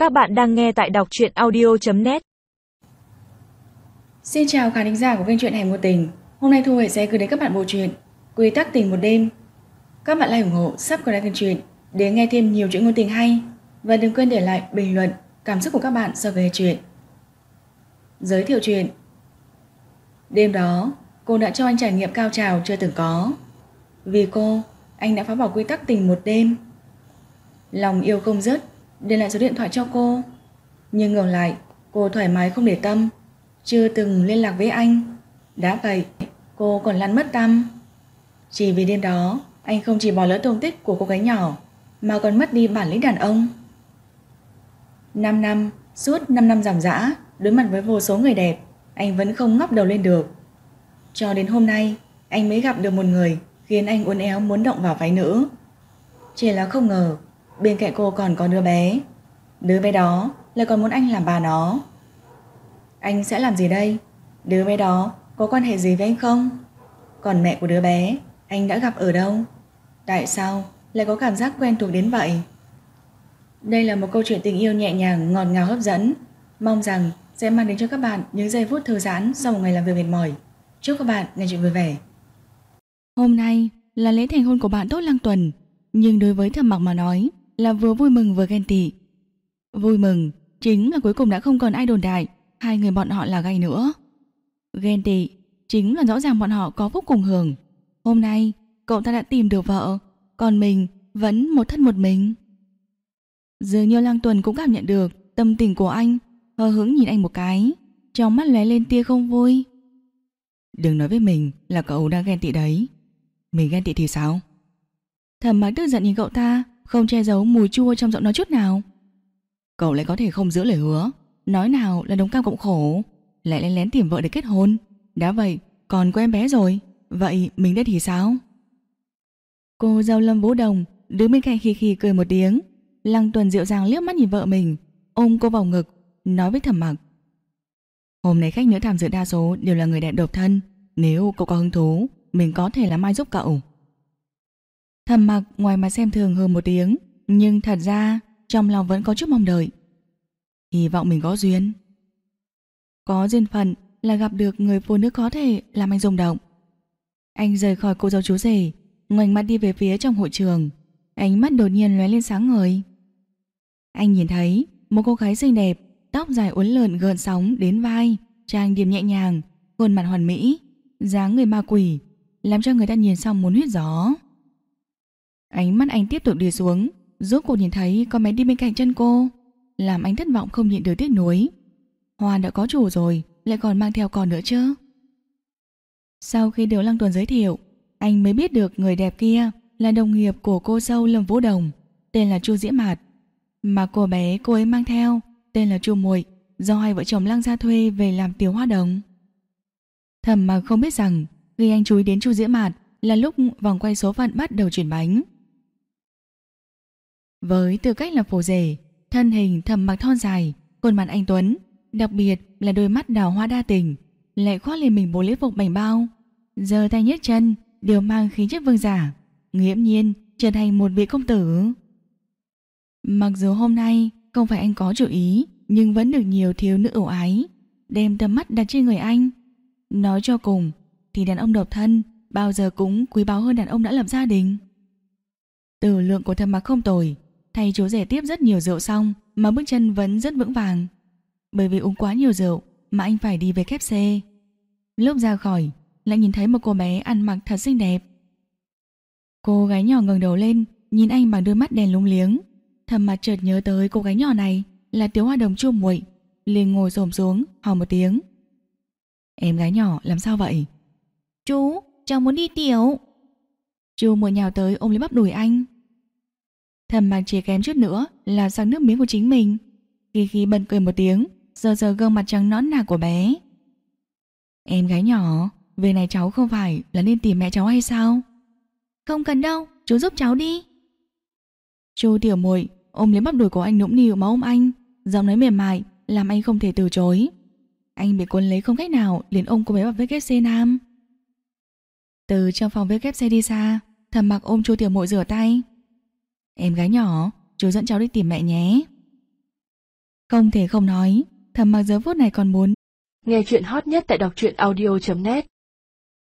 Các bạn đang nghe tại đọc truyện audio.net. Xin chào khán thính giả của kênh truyện Hẻm Ngôn Tình. Hôm nay Thu Huệ sẽ gửi đến các bạn bộ truyện Quy Tắc Tình Một Đêm. Các bạn like ủng hộ, subscribe kênh truyện để nghe thêm nhiều chuyện ngôn tình hay. Và đừng quên để lại bình luận cảm xúc của các bạn sau khi nghe truyện. Giới thiệu truyện. Đêm đó, cô đã cho anh trải nghiệm cao trào chưa từng có. Vì cô, anh đã phá bỏ quy tắc tình một đêm. Lòng yêu không dứt, để lại số điện thoại cho cô. Nhưng ngược lại, cô thoải mái không để tâm, chưa từng liên lạc với anh. Đã vậy, cô còn lăn mất tăm. Chỉ vì đêm đó, anh không chỉ bỏ lỡ tung tích của cô gái nhỏ, mà còn mất đi bản lĩnh đàn ông. 5 năm, suốt 5 năm dòng dã, đối mặt với vô số người đẹp, anh vẫn không ngóc đầu lên được. Cho đến hôm nay, anh mới gặp được một người khiến anh uốn éo muốn động vào váy nữ. Chỉ là không ngờ, bên cạnh cô còn có đứa bé. Đứa bé đó lại còn muốn anh làm bà nó. Anh sẽ làm gì đây? Đứa bé đó có quan hệ gì với anh không? Còn mẹ của đứa bé, anh đã gặp ở đâu? Tại sao lại có cảm giác quen thuộc đến vậy? Đây là một câu chuyện tình yêu nhẹ nhàng, ngọt ngào hấp dẫn. Mong rằng sẽ mang đến cho các bạn những giây phút thư giãn sau một ngày làm việc mệt mỏi. Chúc các bạn nghe chuyện vui vẻ. Hôm nay là lễ thành hôn của bạn Tốt Lăng Tuần, nhưng đối với Thẩm Mặc mà nói là vừa vui mừng vừa ghen tị. Vui mừng chính là cuối cùng đã không còn ai đồn đại hai người bọn họ là gay nữa. Ghen tị chính là rõ ràng bọn họ có phúc cùng hưởng. Hôm nay cậu ta đã tìm được vợ, còn mình vẫn một thân một mình. Dường như Lăng Tuần cũng cảm nhận được tâm tình của anh, hờ hững nhìn anh một cái, trong mắt lóe lên tia không vui. Đừng nói với mình là cậu đang ghen tị đấy. Mình ghen tị thì sao? Thẩm Mặc tức giận nhìn cậu ta, không che giấu mùi chua trong giọng nói chút nào. Cậu lại có thể không giữ lời hứa, nói nào là đồng cam cộng khổ, lại lén lén tìm vợ để kết hôn. Đã vậy còn có em bé rồi, vậy mình đây thì sao? Cô dâu Lâm Vũ Đồng đứng bên cạnh khì khì cười một tiếng. Lăng Tuần dịu dàng liếc mắt nhìn vợ mình, ôm cô vào ngực, nói với Thẩm Mặc: Hôm nay khách nữ tham dự đa số đều là người đẹp độc thân, nếu cậu có hứng thú, mình có thể làm mai giúp cậu. Thẩm Mặc ngoài mặt xem thường hơn một tiếng, nhưng thật ra trong lòng vẫn có chút mong đợi. Hy vọng mình có duyên. Có duyên phận là gặp được người phụ nữ có thể làm anh rung động. Anh rời khỏi cô dâu chú rể, ngoảnh mặt đi về phía trong hội trường, ánh mắt đột nhiên lóe lên sáng ngời. Anh nhìn thấy một cô gái xinh đẹp, tóc dài uốn lượn gợn sóng đến vai, trang điểm nhẹ nhàng, khuôn mặt hoàn mỹ, dáng người ma quỷ, làm cho người ta nhìn xong muốn huýt gió. Ánh mắt anh tiếp tục đi xuống, rốt cuộc nhìn thấy con bé đi bên cạnh chân cô, làm anh thất vọng không nhịn được tiếc nuối. Hoa đã có chủ rồi, lại còn mang theo con nữa chứ. Sau khi được Lăng Tuần giới thiệu, anh mới biết được người đẹp kia là đồng nghiệp của cô dâu Lâm Vũ Đồng, tên là Chu Diễm Mạt, mà cô bé cô ấy mang theo tên là Chu Muội, do hai vợ chồng Lăng gia thuê về làm tiểu hoa đồng. Thẩm Mặc không biết rằng khi anh chú ý đến Chu Diễm Mạt là lúc vòng quay số phận bắt đầu chuyển bánh. Với tư cách là phù rể, thân hình Thẩm Mặc thon dài, khuôn mặt anh tuấn, đặc biệt là đôi mắt đào hoa đa tình, lại khoác lên mình bộ lễ phục bảnh bao, giơ tay nhấc chân đều mang khí chất vương giả, nghiễm nhiên trở thành một vị công tử. Mặc dù hôm nay không phải anh có chủ ý, nhưng vẫn được nhiều thiếu nữ ưu ái đem tầm mắt đặt trên người anh. Nói cho cùng thì đàn ông độc thân bao giờ cũng quý báu hơn đàn ông đã lập gia đình. Tử lượng của Thẩm Mặc không tồi, thay chú rể tiếp rất nhiều rượu xong mà bước chân vẫn rất vững vàng. Bởi vì uống quá nhiều rượu mà anh phải đi về KFC. Lúc ra khỏi lại nhìn thấy một cô bé ăn mặc thật xinh đẹp. Cô gái nhỏ ngẩng đầu lên nhìn anh bằng đôi mắt đèn lúng liếng. Thẩm Mặc chợt nhớ tới cô gái nhỏ này là tiểu hoa đồng Chu Muội, liền ngồi xổm xuống hỏi một tiếng: Em gái nhỏ làm sao vậy? Chú, cháu muốn đi tiểu. Chu Muội nhào tới ôm lấy bắp đùi anh. Thẩm Mặc chỉ kém chút nữa là sang nước miếng của chính mình. Khi khi bật cười một tiếng, giờ giờ gương mặt trắng nõn nà của bé. Em gái nhỏ, về này cháu không phải là nên tìm mẹ cháu hay sao? Không cần đâu, chú giúp cháu đi. Chu Tiểu Muội ôm lấy bắp đùi của anh nũng nịu mà ôm anh, giọng nói mềm mại làm anh không thể từ chối. Anh bị cuốn lấy không cách nào, liền ôm cô bé vào WC Nam. Từ trong phòng WC đi xa, Thẩm Mặc ôm Chu Tiểu Muội rửa tay. Em gái nhỏ, chú dẫn cháu đi tìm mẹ nhé. Không thể không nói, Thẩm Mặc giờ phút này còn muốn nghe chuyện hot nhất tại đọc truyện audio.net.